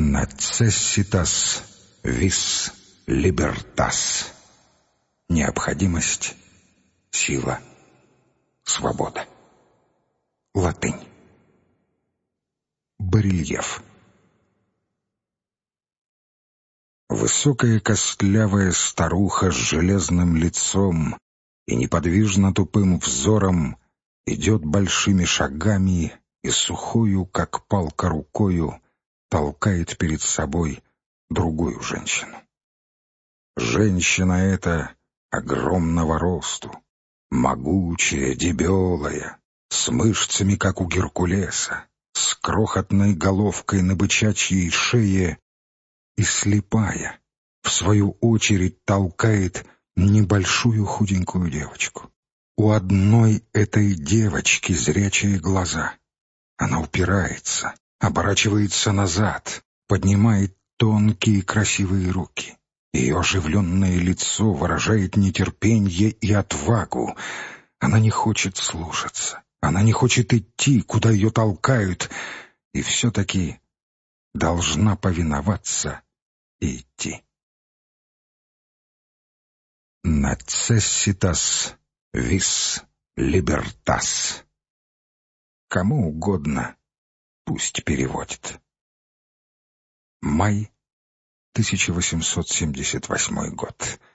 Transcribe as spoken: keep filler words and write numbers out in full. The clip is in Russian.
Necessitas vis libertas. Необходимость, сила, свобода. Латынь. Барельеф. Высокая костлявая старуха с железным лицом и неподвижно тупым взором идет большими шагами и сухою, как палка, рукою толкает перед собой другую женщину. Женщина эта огромного росту, могучая, дебелая, с мышцами, как у Геркулеса, с крохотной головкой на бычачьей шее и слепая, в свою очередь толкает небольшую худенькую девочку. У одной этой девочки зрячие глаза. Она упирается, оборачивается назад, поднимает тонкие красивые руки. Ее оживленное лицо выражает нетерпенье и отвагу. Она не хочет слушаться, она не хочет идти, куда ее толкают, и все-таки должна повиноваться и идти. Necessitas vis libertas. Кому угодно, пусть переводит. Май, тысяча восемьсот семьдесят восьмой год.